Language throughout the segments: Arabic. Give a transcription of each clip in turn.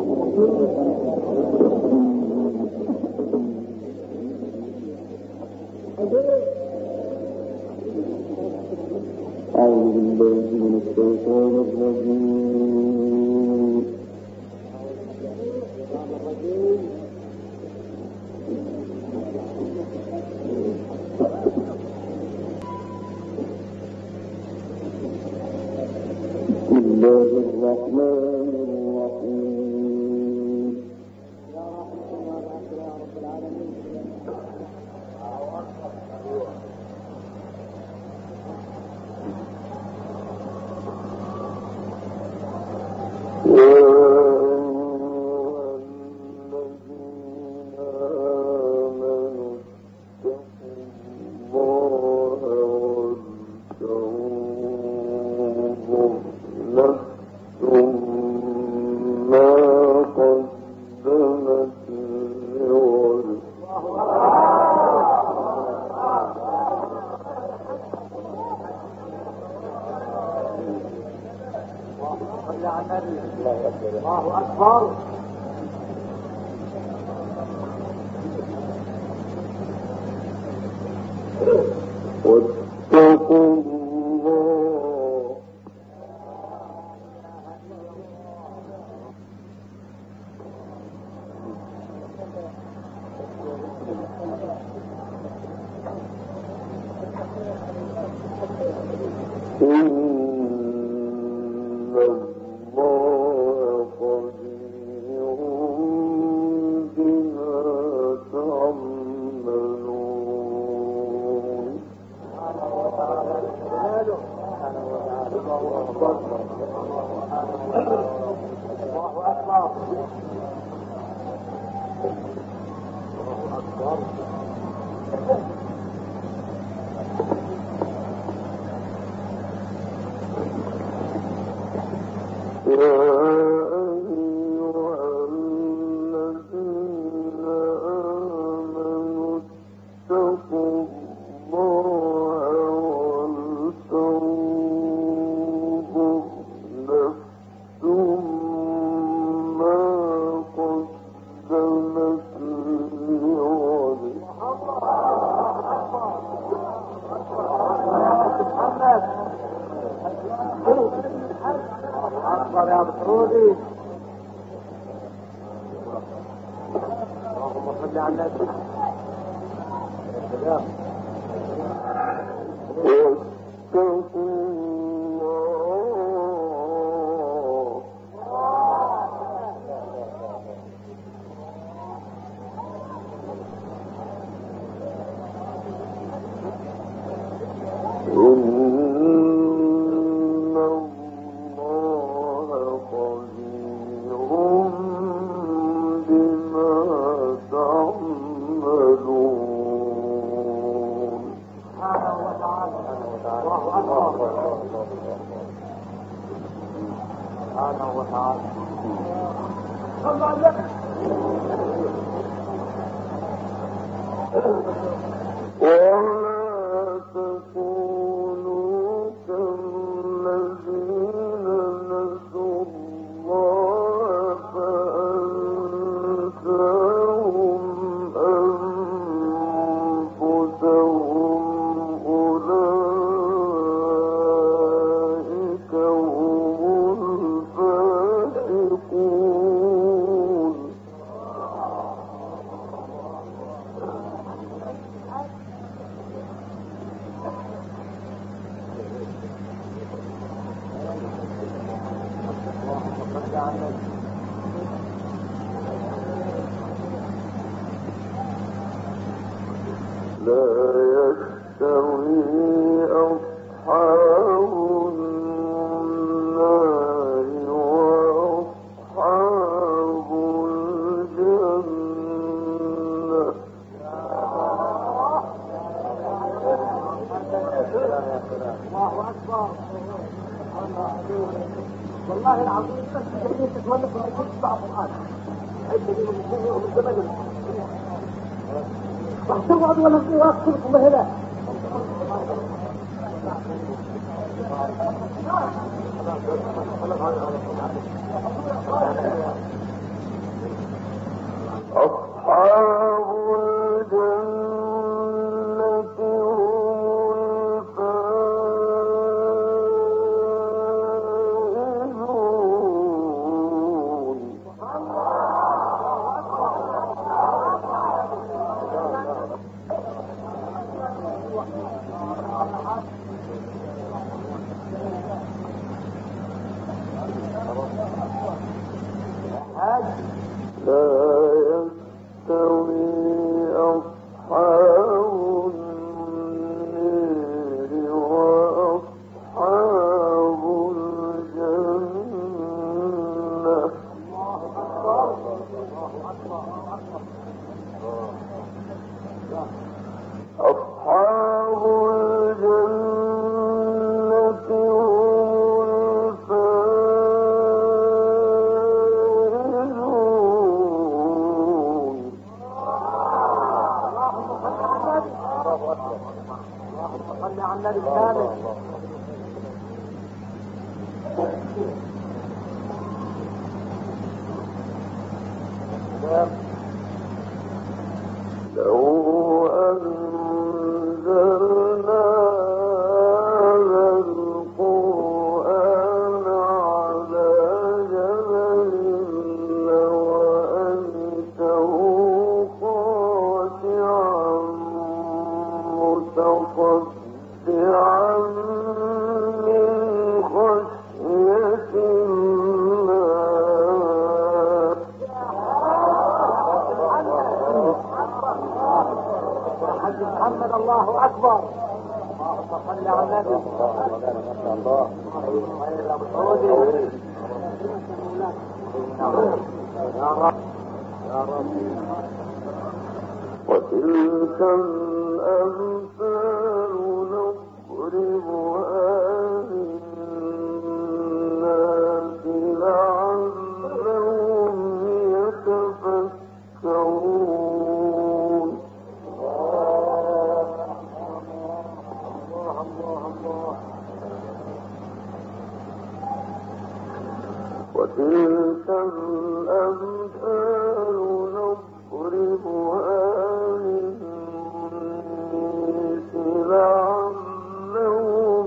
أعوذ بالله من الشيطان الرجيم. بسم الله الرحمن الرحيم. الله أكبر. واتقوا الله إن الله خبير بما تعملون. اللهم صل على النبي. واتقوا ولا تكونوا كالذين نسوا الله فأنساهم أنفسهم أولئك هم الفاسقون. لا يستوي أصحاب النار وأصحاب الجنة. الله أكبر. والله العظيم بس جميل تتولف من كل بعض الآن. عدة من الدنيا ومن زمن تقعد ولا تقعد كلكم هنا. النبي الكامل. لو أنزلنا هذا القرآن على جبل لرأيته خاشعا متصدعا من خشية الله. حج محمد الله اكبر. اللهم صل على النبي. الله يا رب. وتلك الأمثال نضربها للناس لعلهم يتفكرون. وتلك الأمثال نضربها للناس لعلهم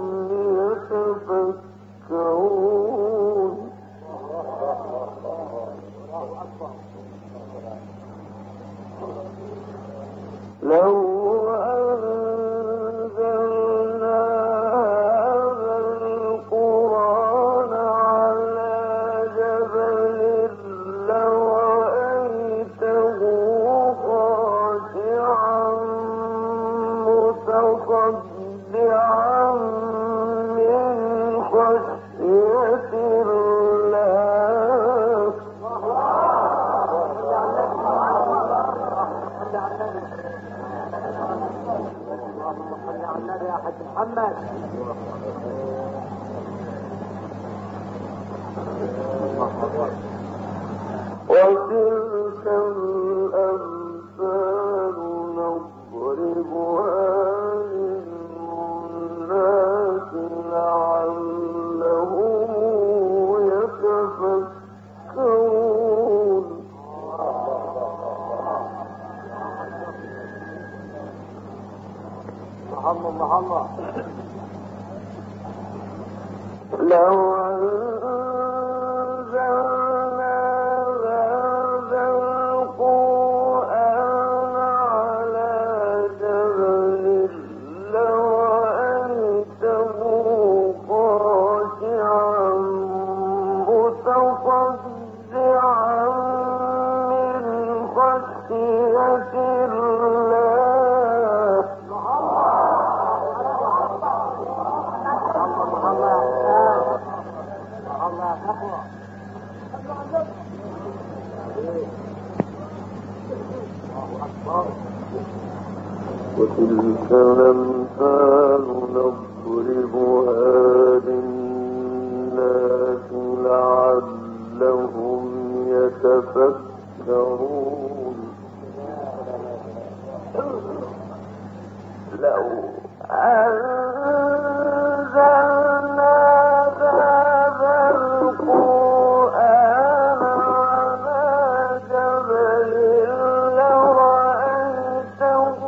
يتفكرون. لو أنزلنا هذا القرآن على جبل لرأيته خاشعا متصدعا من خشية الله. يا حج محمد. وتلك الأمثال نضربها للناس لعلهم يتفكرون. الله. لو أنزلنا هذا القرآن على جبل لرأيته خاشعا متصدعا من خشية الله. وتلك الأمثال نضربها للناس لعلهم يتفكرون. لو أنزلنا هذا القرآن على جبل لرأيته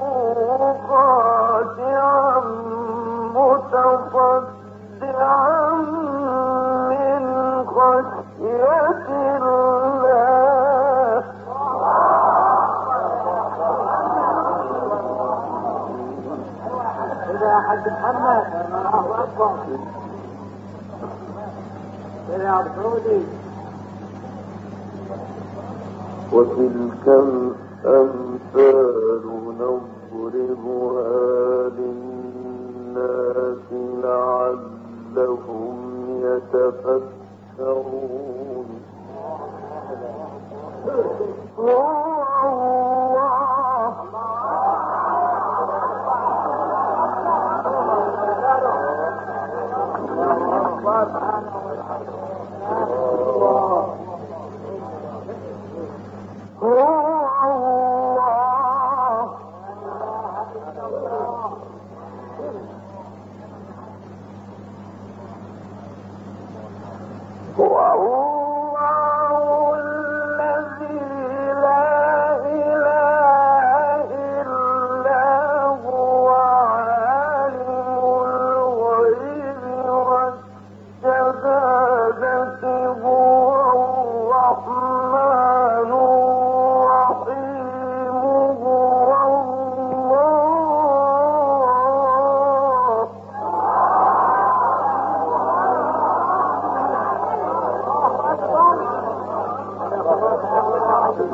خاشعا متصدعا من خشية الله. يا حج محمد. الله اكبر. يا عبد الحميد. وتلك الأمثال نضربها للناس لعلهم يتفكرون.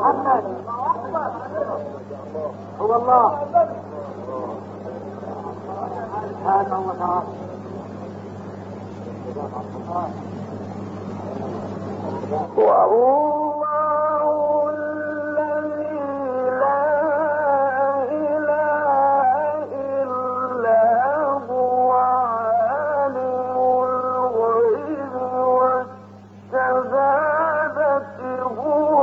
هو الله سبحانه وتعالى. وهو الذي لا إله إلا هو عالم الغيب والشهادة هو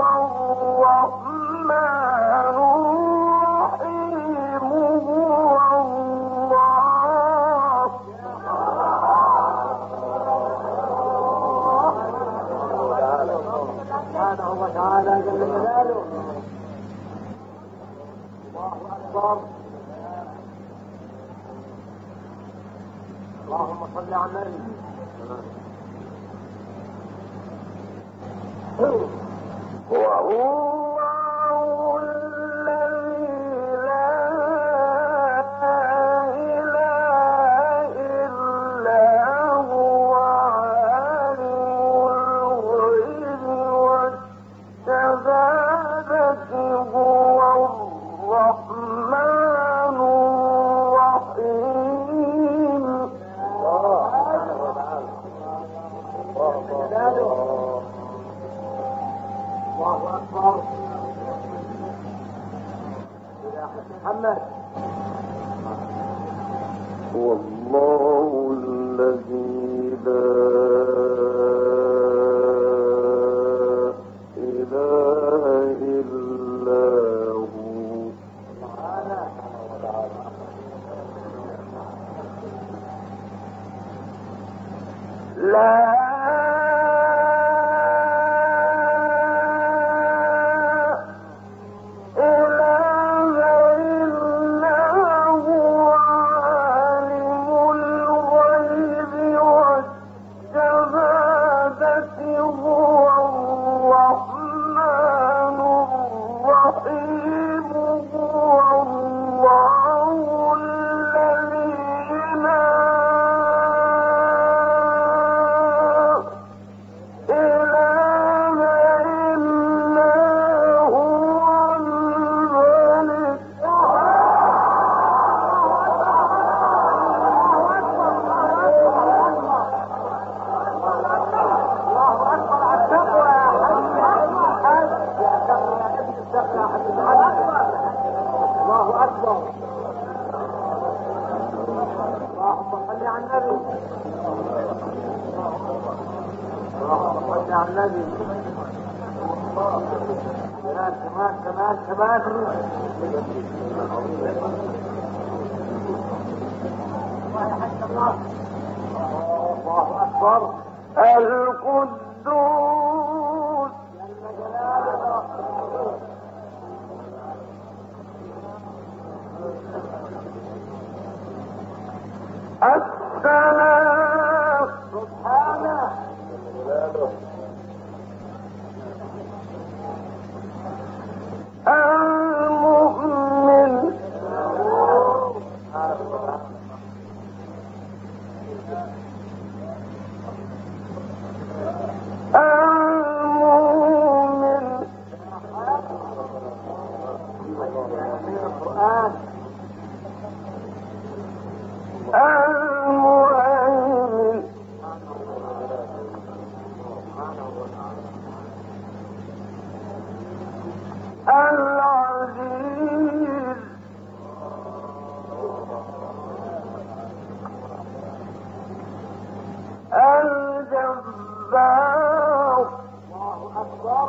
الرحمن الرحيم هو الله. سبحانه وتعالى جل جلاله. الله أكبر. اللهم صل على النبي. وهو الذي لا إله إلا هو عالم الغيب والشهادة هو الرحمن الرحيم. الله أكبر. محمد. هو الله الذي لا إله إلا هو. لا القدوس السلام سبحانه المؤمن المهيمن العزيز الجبار. الله أكبر.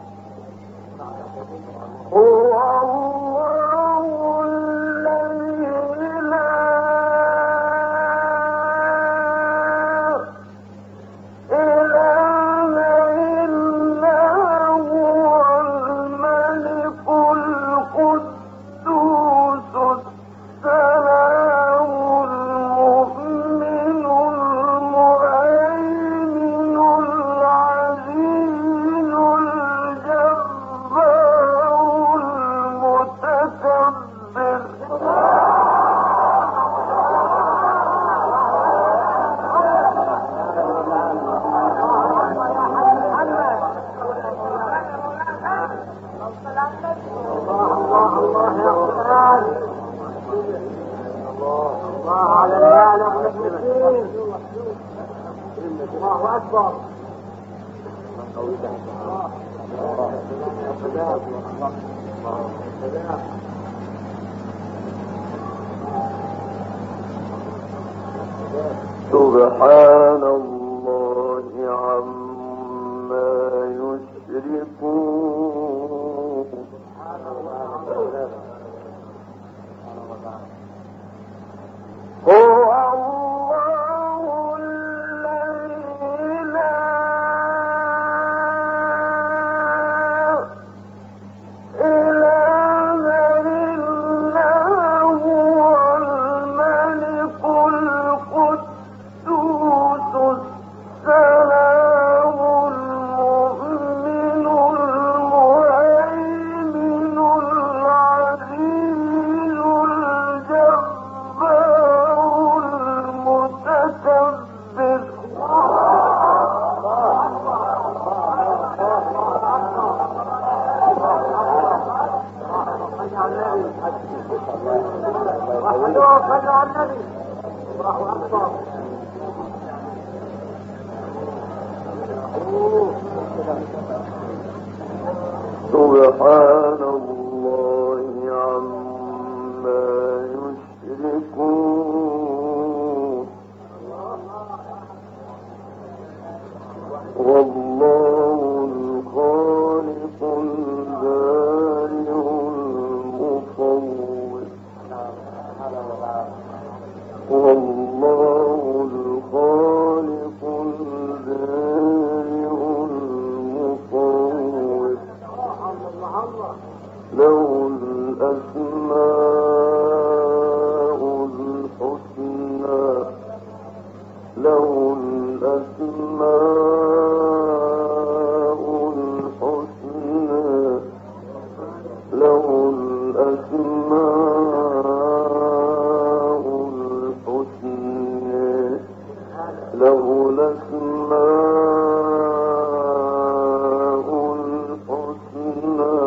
هو الله الذي لا إله إلا هو الملك الله أكبر. سبحان الله عما يشركون. هو الله الذي لا إله إلا هو الملك القدوس السلام المؤمن المهيمن العزيز الجبار المتكبر. سبحان الله عما يشركون. والله الخالق البارئ المصور. والله الخالق البارئ المصور. له الأسماء الحسنى. له الأسماء الحسنى. له الأسماء الحسنى. له الأسماء الحسنى.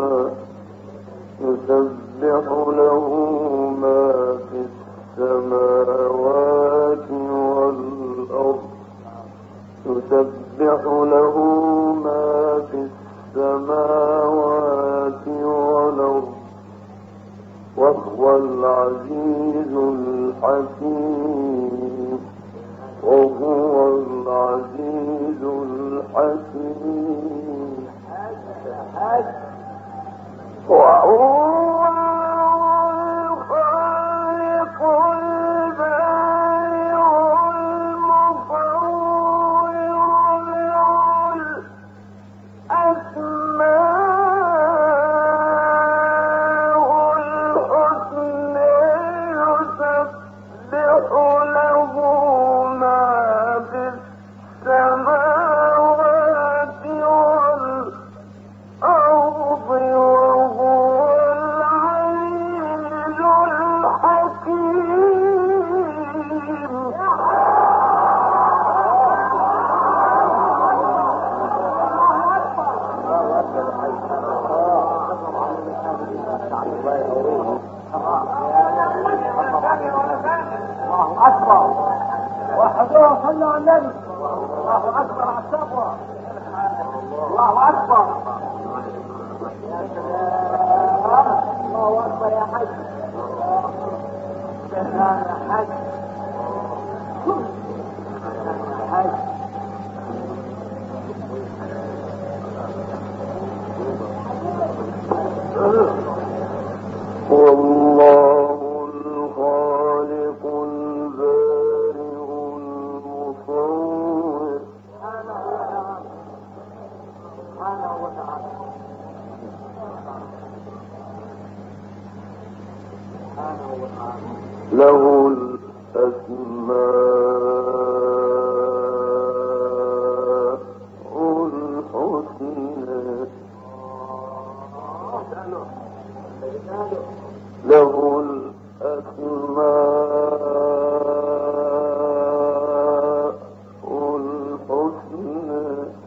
يسبح له ما في السماوات والأرض. يسبح له ما في السماوات والأرض. وهو العزيز الحكيم. وهو العزيز الحكيم. وهو الخالق البارئ المصور. له الأسماء الحسنى. يسبح له ما في السماوات والأرض. وهو العزيز الحكيم. الله أكبر. وحضور صلى على النبي. الله أكبر على التقوى. الله أكبر. يا سلام. الله أكبر يا حج. سلام يا حج. حج. والله الخالق البارئ المصور. سبحانه وتعالى. سبحانه وتعالى. له الأسماء الحسنى. له الأسماء الحسنى.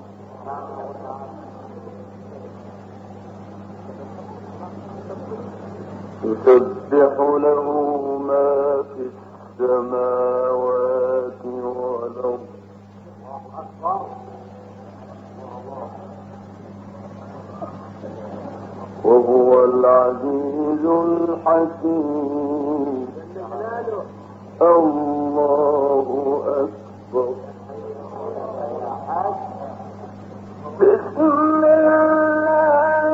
يسبح له ما في السماوات والأرض. وهو العزيز الحكيم. الله أكبر. بسم الله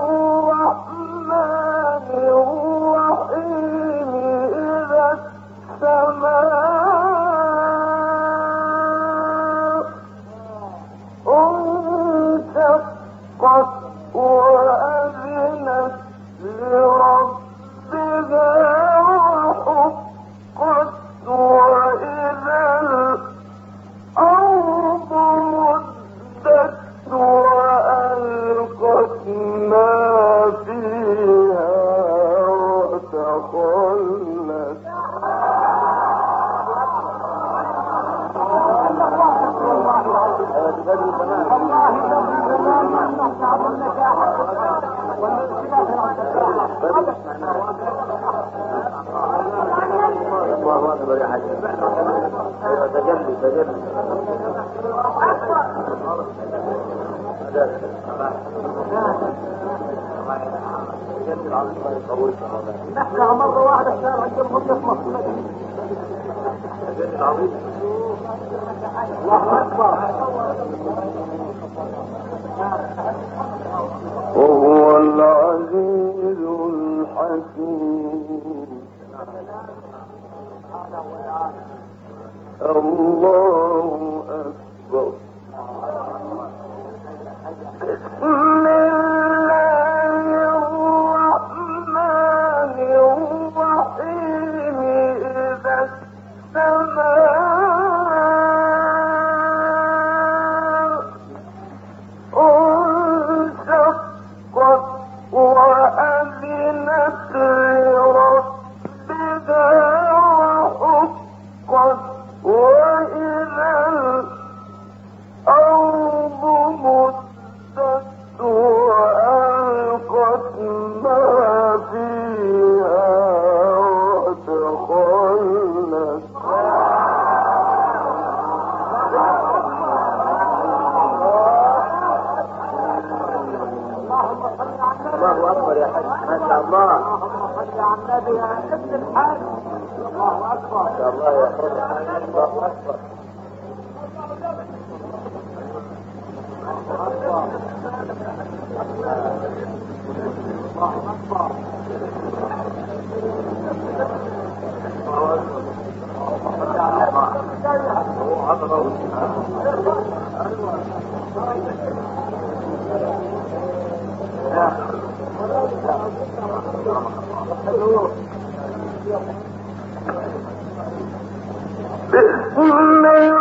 الرحمن الرحيم. إذا السماء انشقت وأذنت لربها وحقت وإذا الأرض مدت وألقت ما فيها وتخلت. الله أكبر يا حاج. تجلي تجلي. نحكي مرة واحدة الشارع الجمهورية في مصر. الله أكبر. وهو العزيز الحكيم. الله أكبر. بسم الله الرحمن الرحيم. إذا السماء انشقت وأذنت لربها وحقت وإذا الأرض مدت وألقت ما فيها وتخلت. الله أكبر يا حاج. ما شاء الله. صل على النبي يا ابن الحاج. الله أكبر. ما شاء الله يا حاج. الله أكبر. بسم الله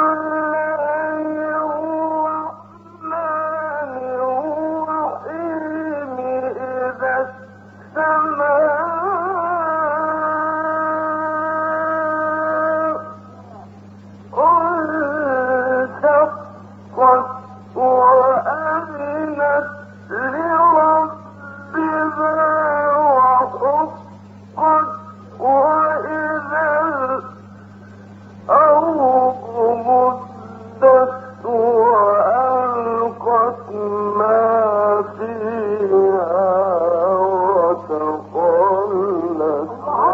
الرحمن الرحيم. إذا السماء انشقت وأذنت لربها وحقت وإذا الأرض مدت وألقت ما فيها وتخلت.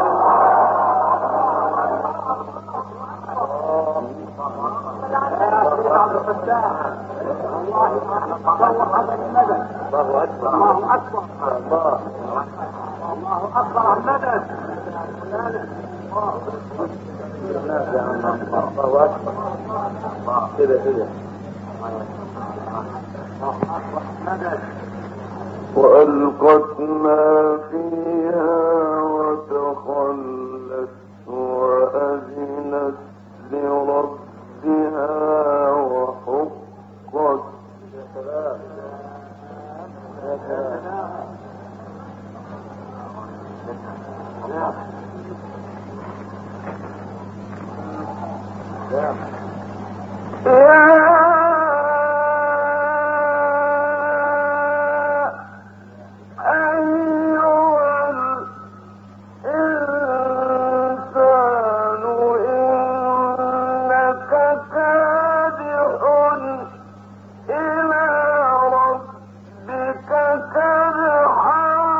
الله أكبر. الله أكبر. الله أكبر. المدد. الله أكبر. كده كده. وألقت ما فيها وتخلت وأذنت لربها وحقت. إلى ربك كدحا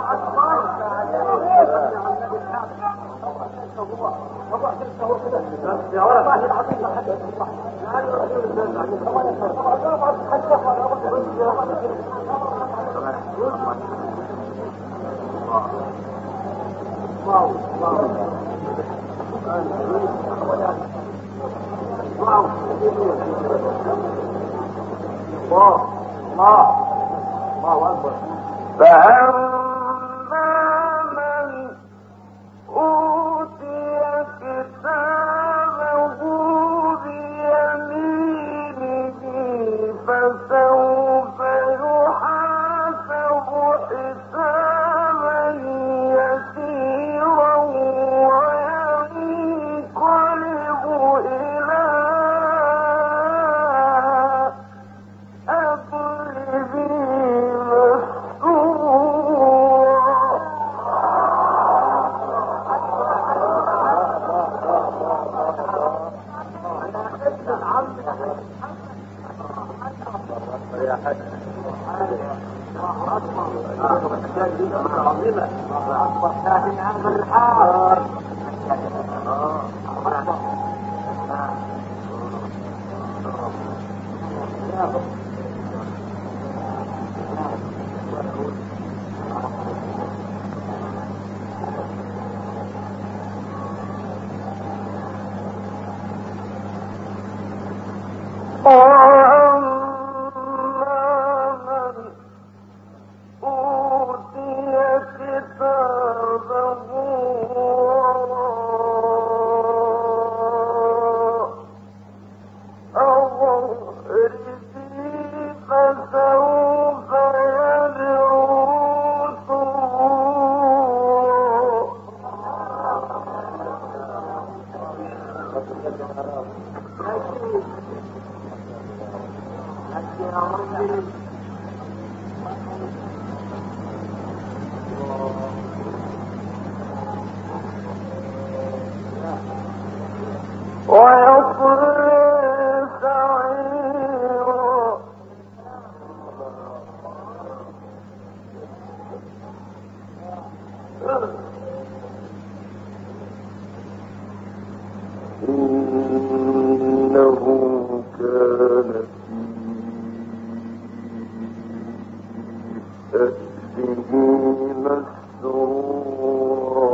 يا ولد واحد العظيم لحد الله أكبر. فأما من أوتي كتابه بيمينه فسوف يحاسب حسابا يسيرا وينقلب إلى أهله إنه كان في أهله مسرورا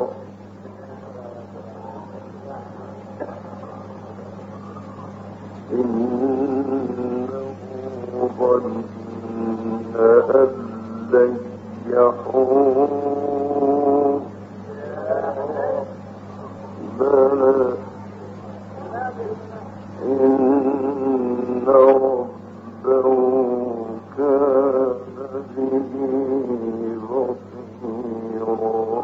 إنه ظن أن لن يحور بلى إن ربه كان به بصيرا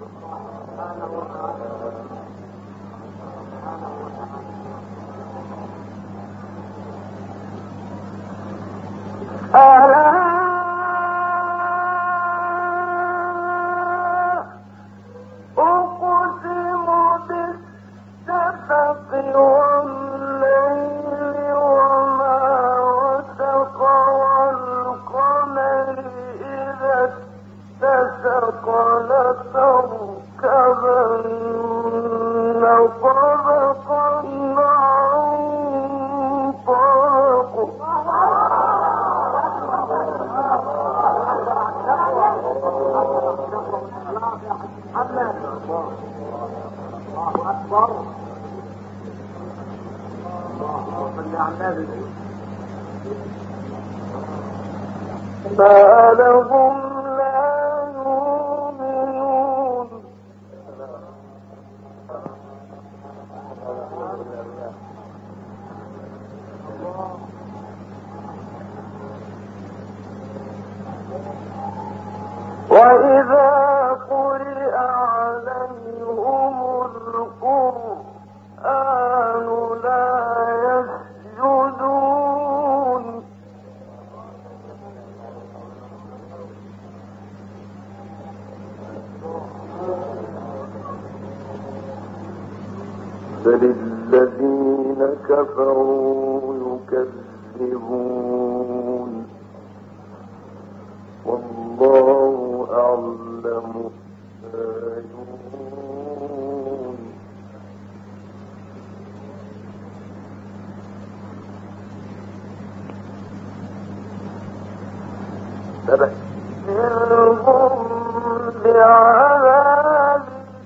أقسم بالشفق والليل وما وسق والقمر إذا اتسق لتركبن طبقا عن طبق ما لهم لا يؤمنون وإذا قرئ عليهم القرآن لا يسجدون بل الذين كفروا يكذبون والله أعلم بعذاب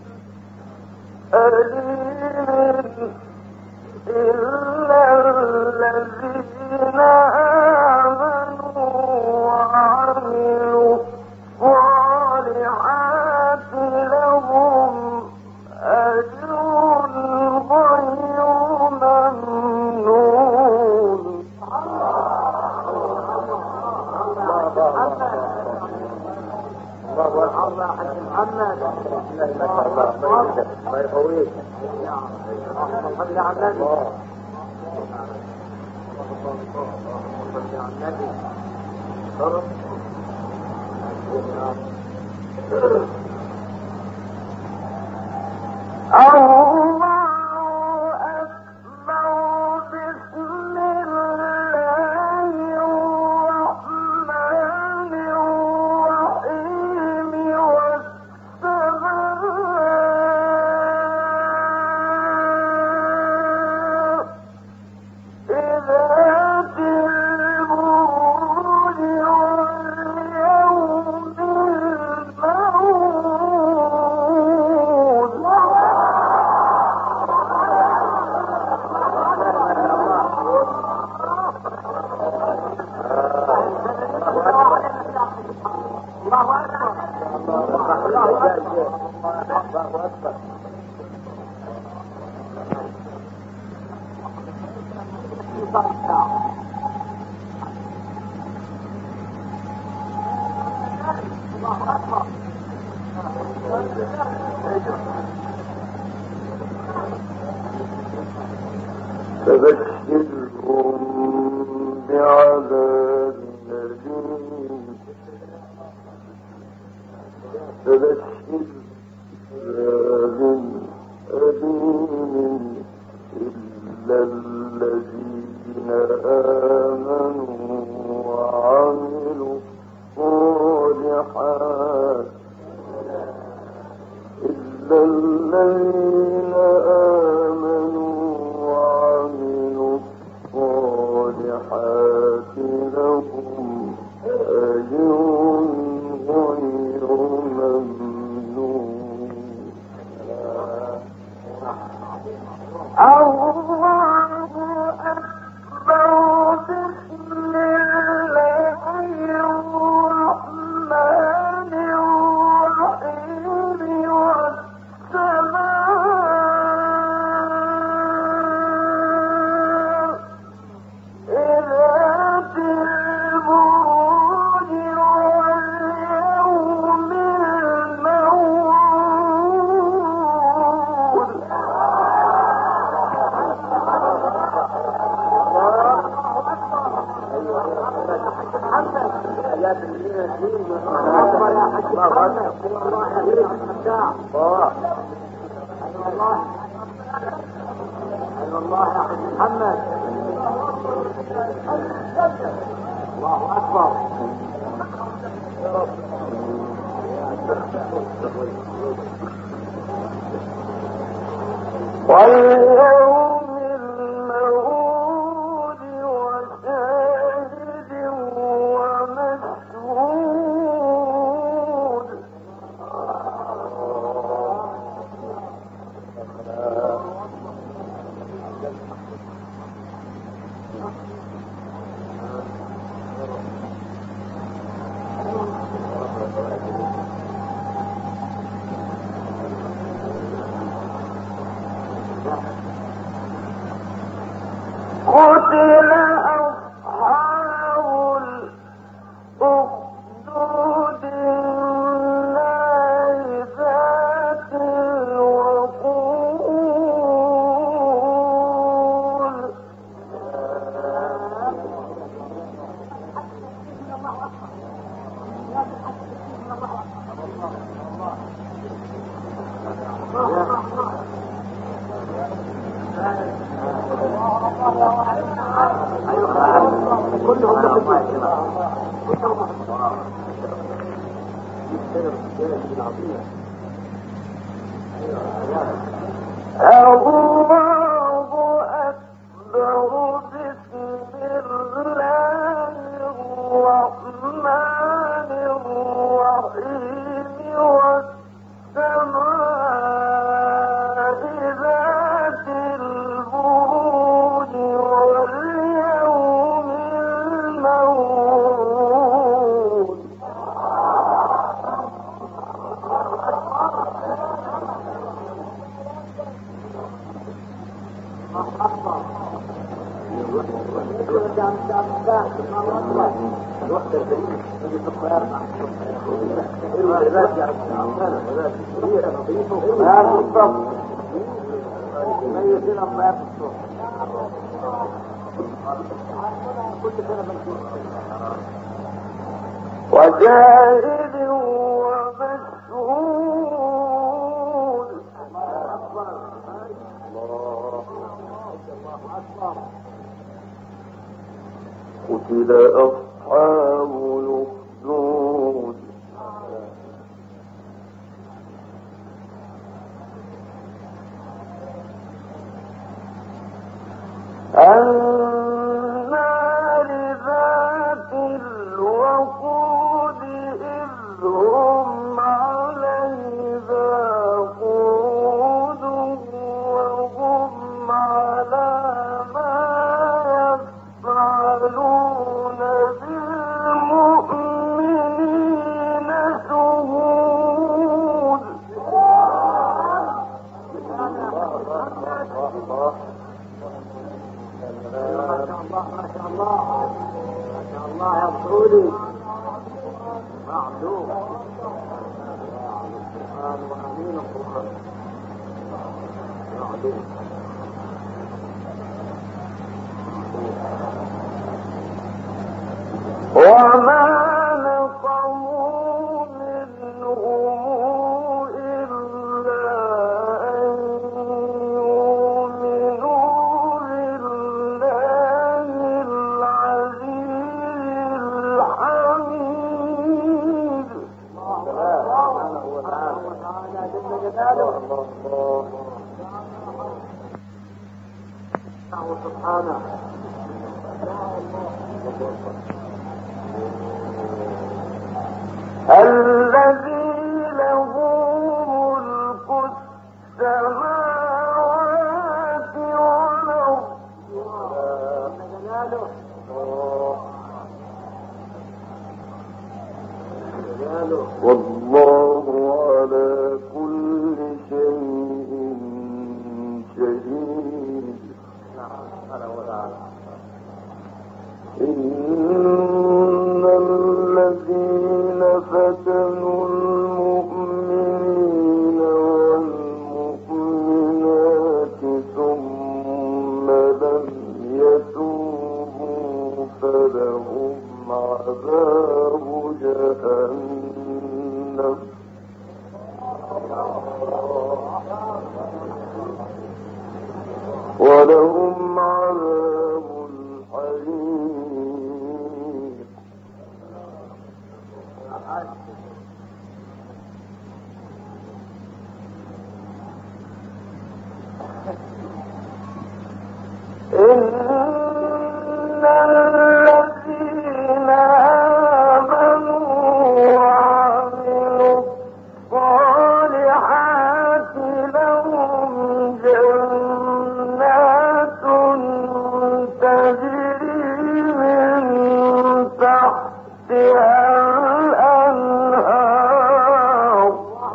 أليم إلا الذين آمنوا وعملوا الصالحات لهم أجر غير ممنون. الله حج محمد الله يقويك صل على النبي فبشرهم بعذاب أليم إلا الذين آمنوا وعملوا الصالحات إلا الذين آمنوا وعملوا الصالحات لهم أجر غير ممنون. الله أكبر. بسم الله الرحمن الرحيم. والسماء ذات البروج واليوم الموعود. الله يا حج محمد الله أكبر. واليوم الموعود وشاهد ومشهود. قتل أصحاب الأخدود النار ذات الوقود. كلهم وجاهد ومشهود قتل أصحاب الأخدود النار ذات الوقود إذ هم عليها قعود وهم على ما يفعلون بالمؤمنين شهود ما شاء الله يا مسعودي معلوم القرآن وأمين القرآن معلوم وما نقموا منهم إلا أن يؤمنوا بالله العزيز الحميد سبحانه وتعالى جل جلاله سبحانه الذي له ملك السماوات والأرض والله على كل شيء شهيد إن الذين فتنوا المؤمنين والمؤمنات ثم لم يتوبوا فلهم عذاب جهنم ولهم عذاب الحريق إن الذين آمنوا وعملوا الصالحات لهم جنات تجري من تحتها الأنهار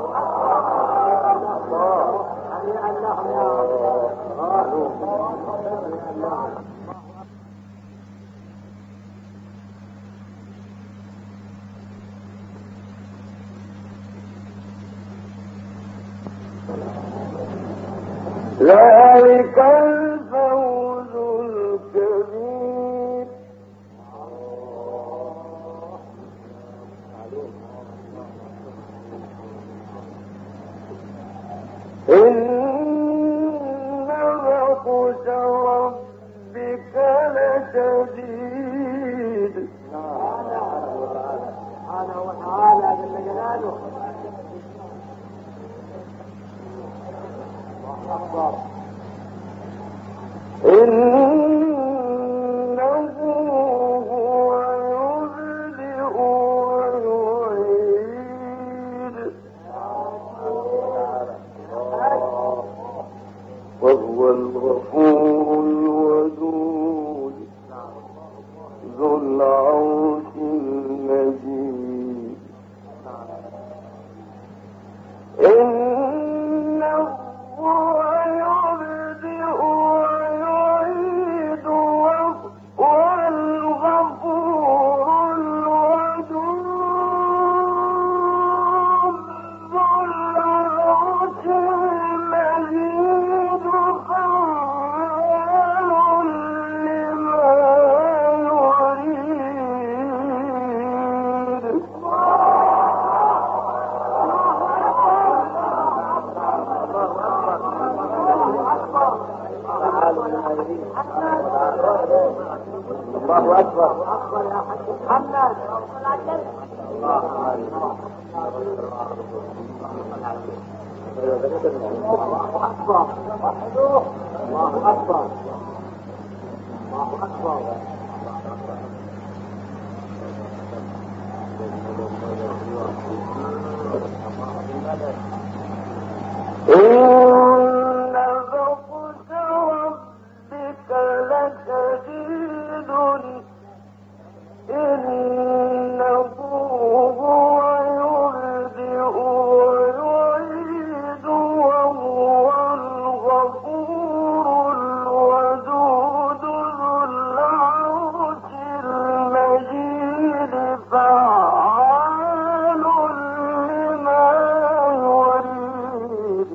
ذلك الفوز الكبير إن بطش ربك لشديد سبحانه وتعالى جل جلاله وهو الغفور الودود ذو العرش المجيد إنه هو يبدئ ويعيد وهو الغفور الودود ذو العرش المجيد فعال لما يريد الله أكبر يا حاج محمد. الله أكبر الله أكبر الله أكبر. إن بطش ربك لشديد إنه هو يبدئ ويعيد وهو الغفور الودود ذو العرش المجيد فعال لما يريد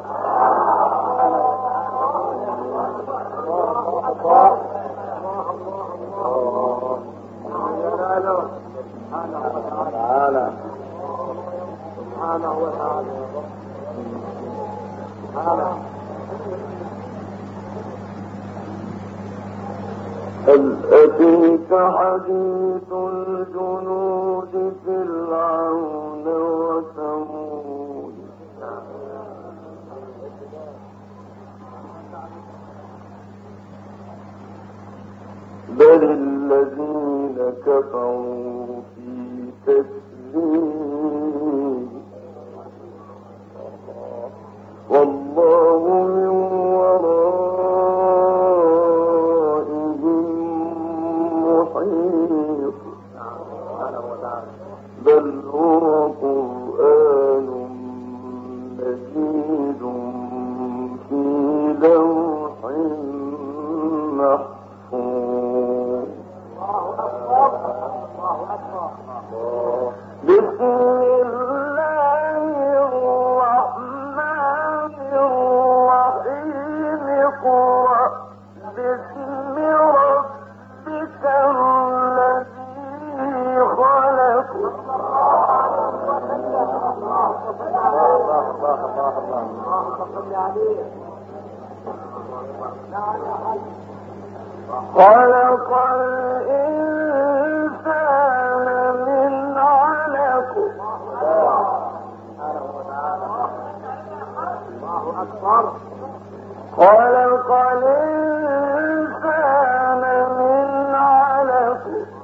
سبحانه وتعالى. هل أتيك حديث الجنود فرعون وثمود بل الذين كفروا في تكذيب والله من ورائهم محيط بل هو قرآن مجيد في لوح محفوظ. بسم الله الرحمن الرحيم اقرأ باسم ربك الذي خلق خلق الإنسان من علق خلق الإنسان من علق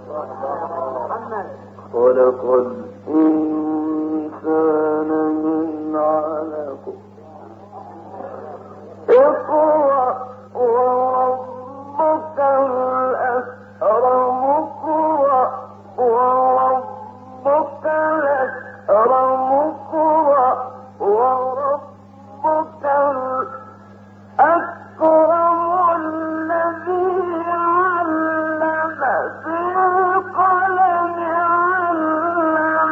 خلق الإنسان من علق اقرأ وربك الأكرم اقرأ وربك الأكرم اقرأ وربك الأكرم الذي علم بالقلم علم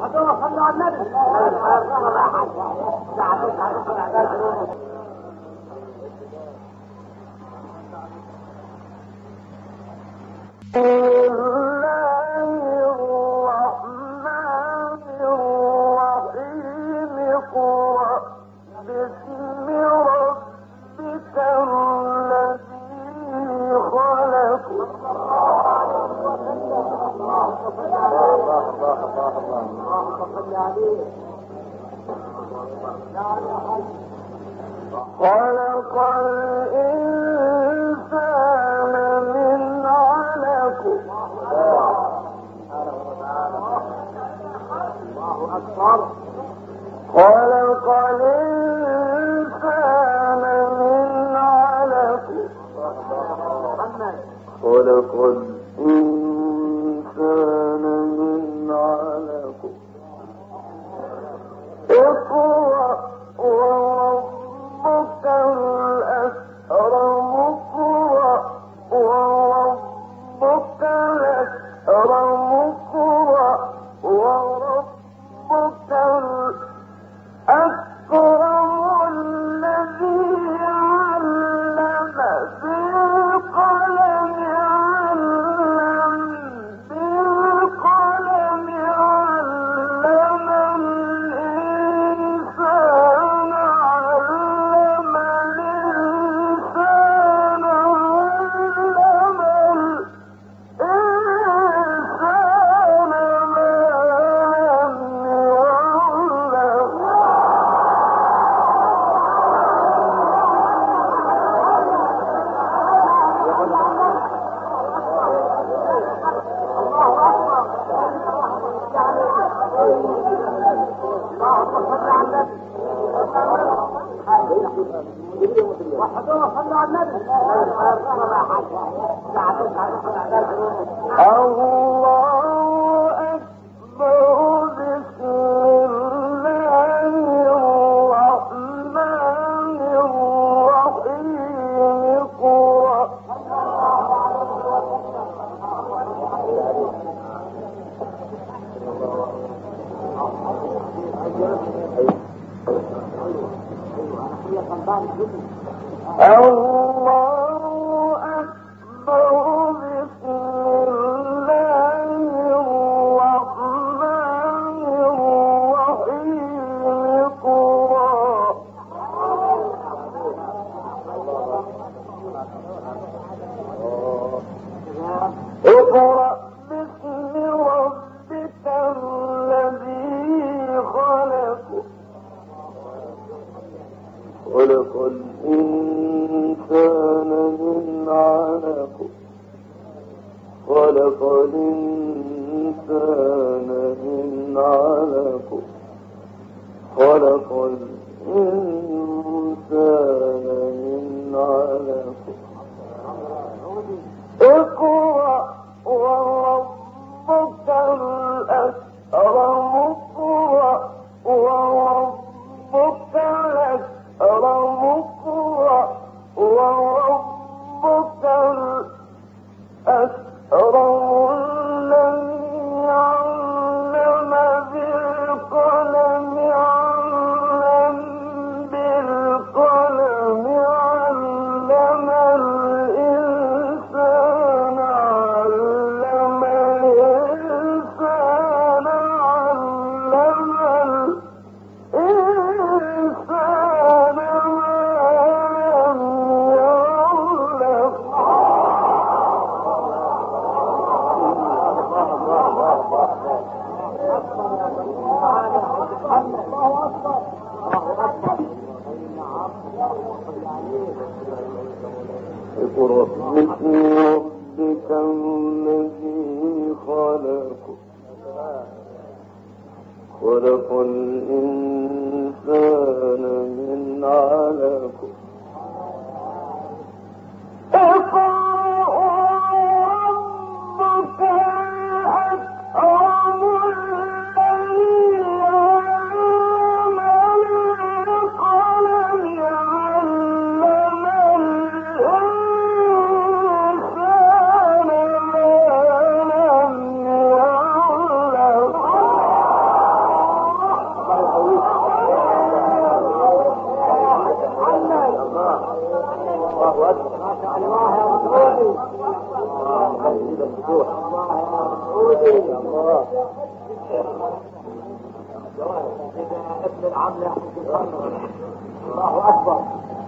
وحدوه صلوا على النبي. خلق الإنسان من علق. خلق الإنسان من علق. خلق الإنسان من علق. اقرأ وربك الأكرم. اقرأ وربك الأكرم. اقرأ وربك الأكرم الذي علم بالقلم. علم بالقلم. علم الإنسان. علم الإنسان. علم الإنسان ما وحدوه صلوا على النبي. الله أكبر. بسم الله الرحمن الرحيم. اقرأ الله أكبر. بسم الله الرحمن الرحيم. اقرأ اقرأ باسم ربك الذي خلق. خلق الإنسان من علق. خلق الإنسان من علق. خلق الإنسان من علق. اقرأ وربك الأكرم. اقرأ وربك الأكرم. اقرأ وربك الأكرم الذي علم بالقلم. علم بالقلم. علم الإنسان. علم الإنسان. علم الإنسان ما لم يعلم. اقرأ باسم ربك الذي خلق. خلق الإنسان من علق. اقرأ وربك الأكرم الذي علم بالقلم. علم الإنسان ما لم يعلم. ابن العم الله اكبر.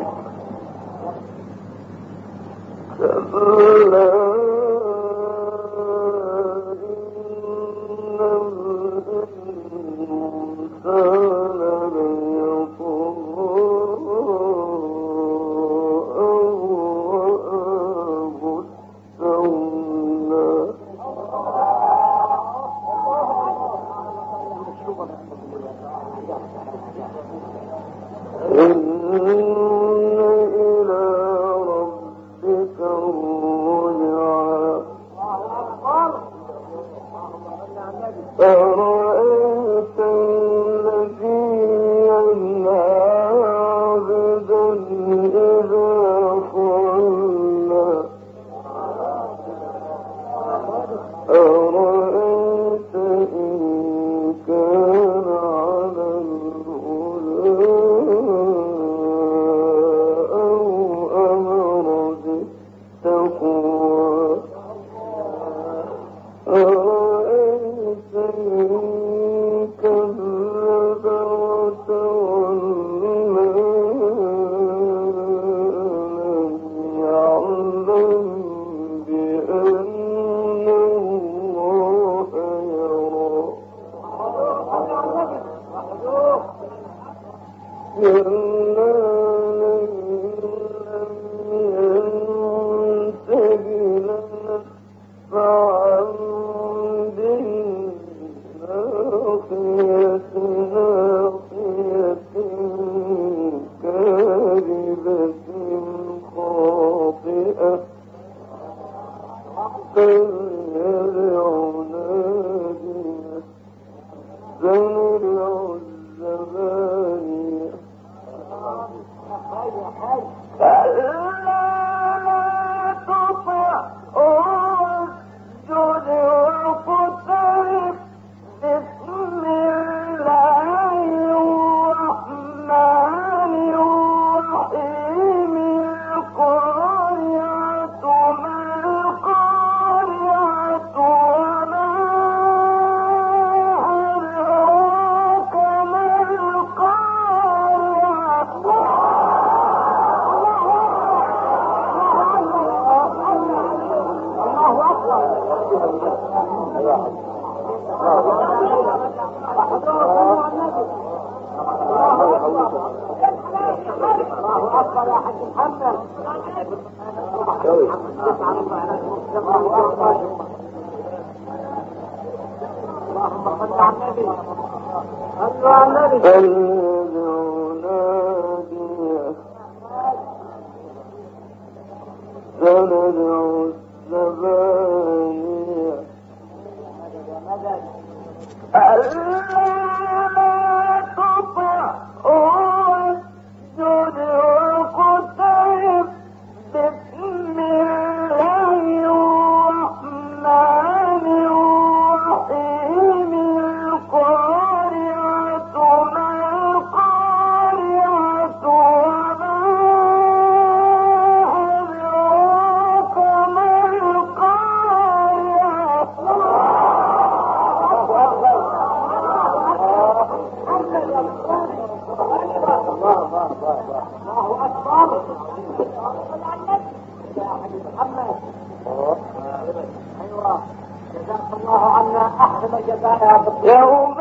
يوم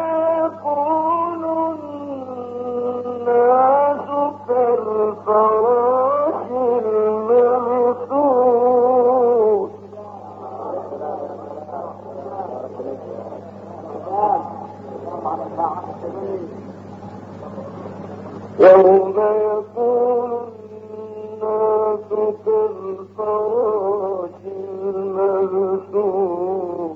يكون الناس كالفراش المبثوث يوم يكون الناس كالفراش المبثوث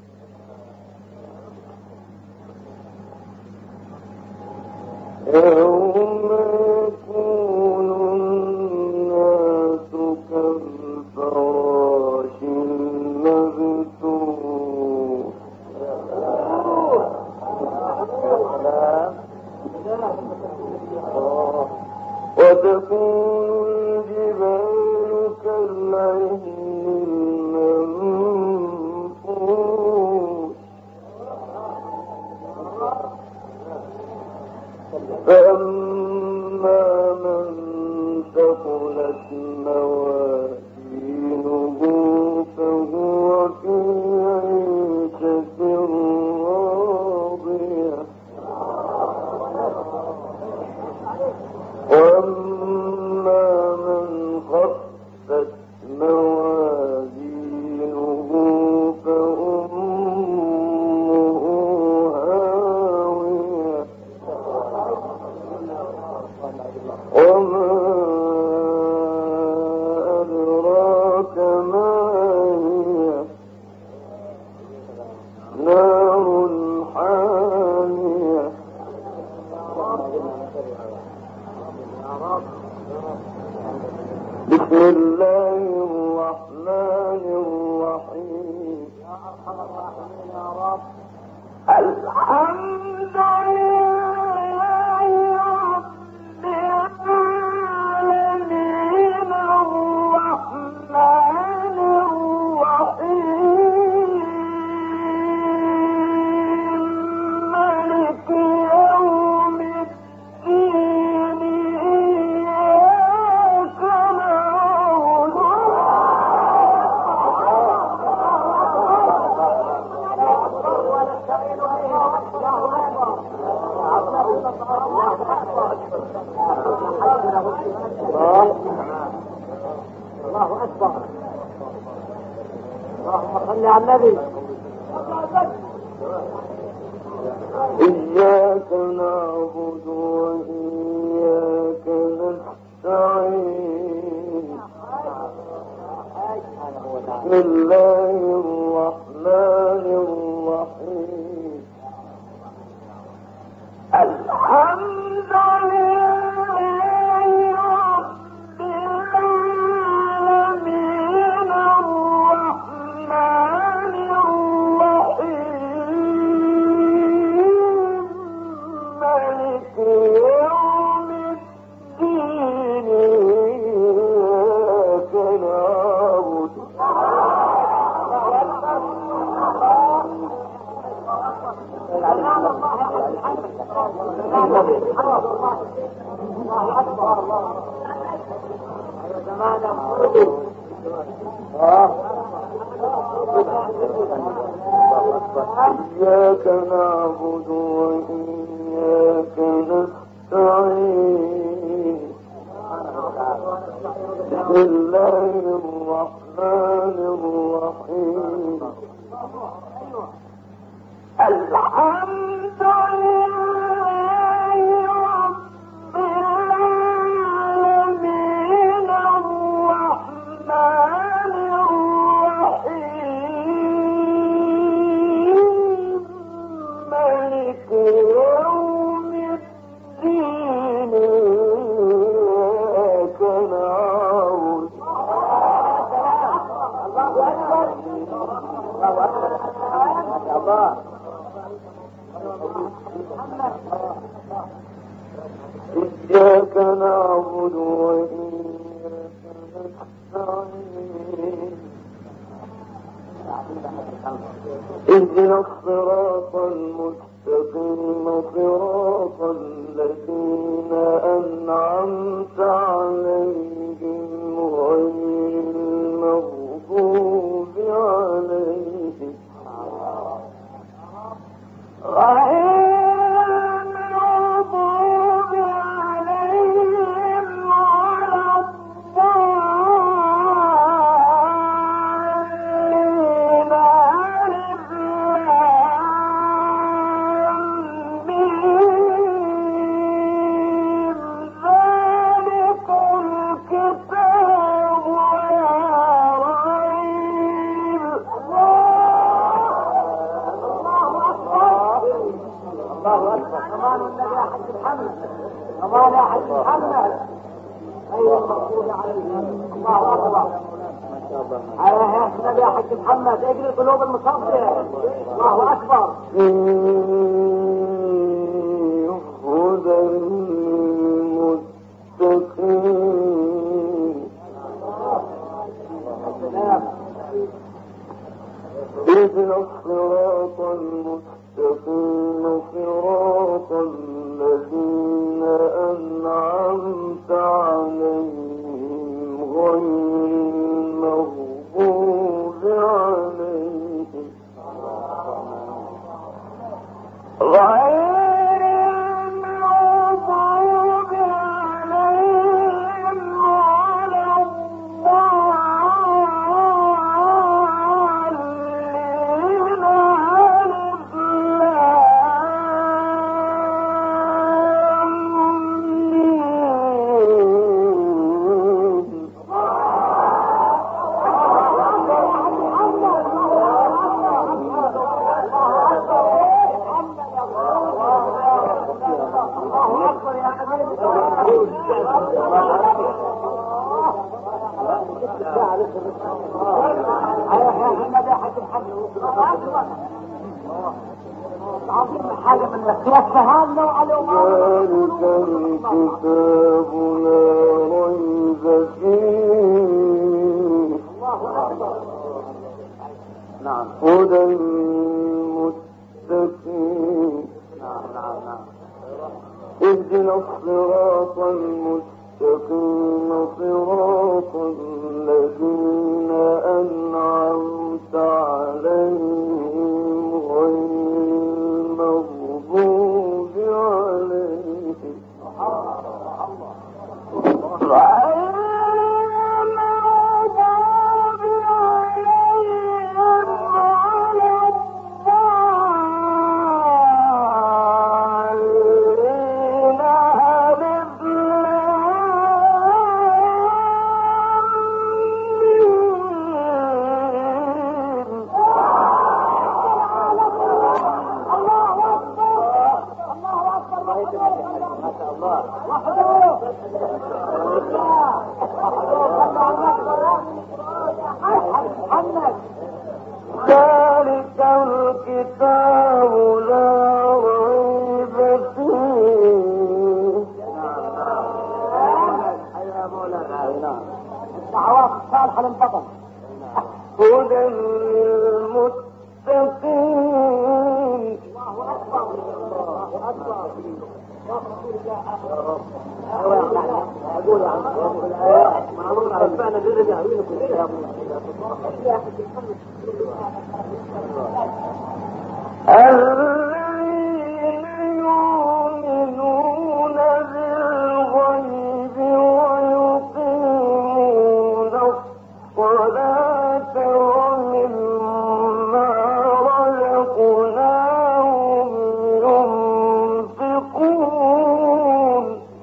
يوم يكون الناس كالفراش المبثوث وتكون الجبال كالعهن المنفوش الرحيم يا أرحم الراحمين يا رب. الحمد لله رب العالمين الرحمن الرحيم مالك يوم الدين إياك نعبد ونستعين به. الله أكبر. اللهم صل على النبي. إياك نعبد وإياك نستعين بسم الله الرحمن الرحيم الحمد لله رب العالمين الرحمن الرحيم مالك يوم الدين إياك نعبد إياك نعبد وإياك نستعين بسم الله الرحمن الرحيم الحمد لله رب العالمين الرحمن الرحيم مالك يوم الدين إياك نعبد إياك نعبد وإياك نستعين اهدنا الصراط المستقيم صراط الذين أنعمت عليهم غير المغضوب عليهم النبي يا حج محمد اجري قلوب المصدق. الله اكبر. هدى للمتقين اهدنا الصراط المستقيم صراط الذين أنعمت عليهم غير المغضوب عليهم غير المغضوب عليهم ولا الضالين عظيم حاجة من الكتاب وقالوا ذلك الكتاب لا ريب فيه نعم هدى للمتقين اهدنا الصراط المستقيم صراط الذين أنعمت عليهم غير المغضوب عليهم ذلك الكتاب لا ريب فيه الدعوات الصالحة للبطل هدى للمتقين الذين يؤمنون بالغيب ويقيمون الصلاة ومما رزقناهم ينفقون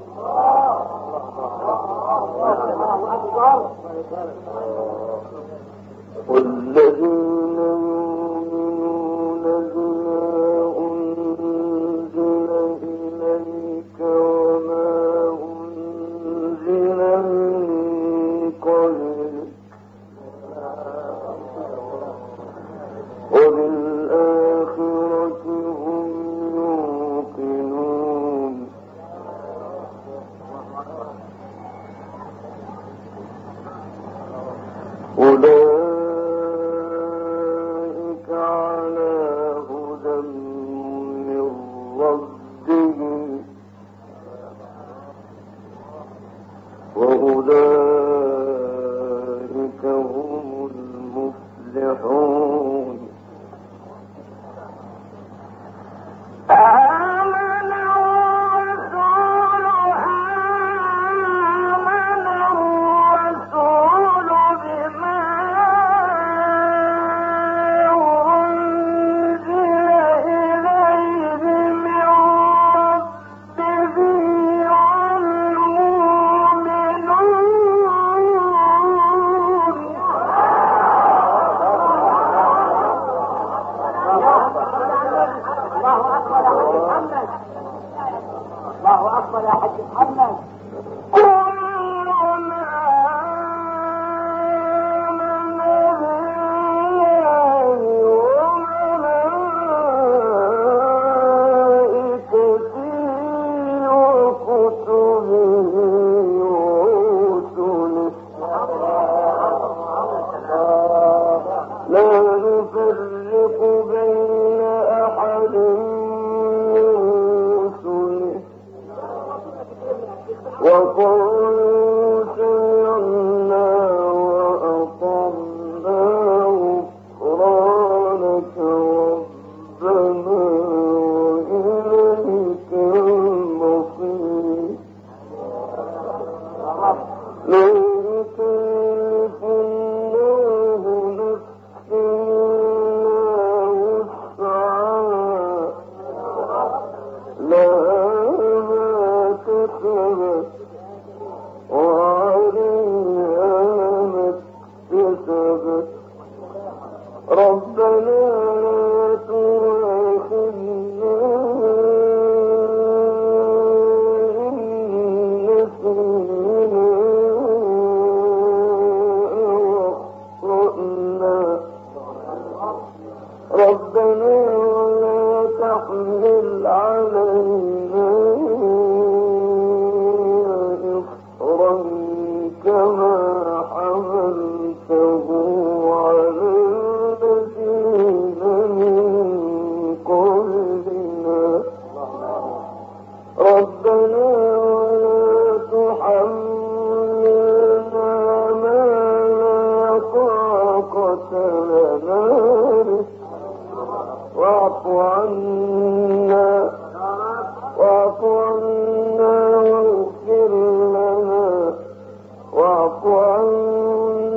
والذين يؤمنون بما أنزل إليك وما أنزل من قبلك وبالآخرة هم يوقنون أولئك على هدى من ربهم وأولئك هم المفلحون آمن الرسول بما أنزل إليه من ربه والمؤمنون الله أكبر يا حج محمد كل ما آمن بالله وملائكته وكتبه ورسله لا نفرق بين أحد من رسله وقالوا سمعنا وأطعنا غفرانك ربنا وإليك المصير لا يكلف الله نفسا إلا وسعها لها ما كسبت وعليها ما اكتسبت ربنا لا تؤاخذنا إن نسينا أو أخطأنا ناره واعف عنا واغفر لنا واعف عنا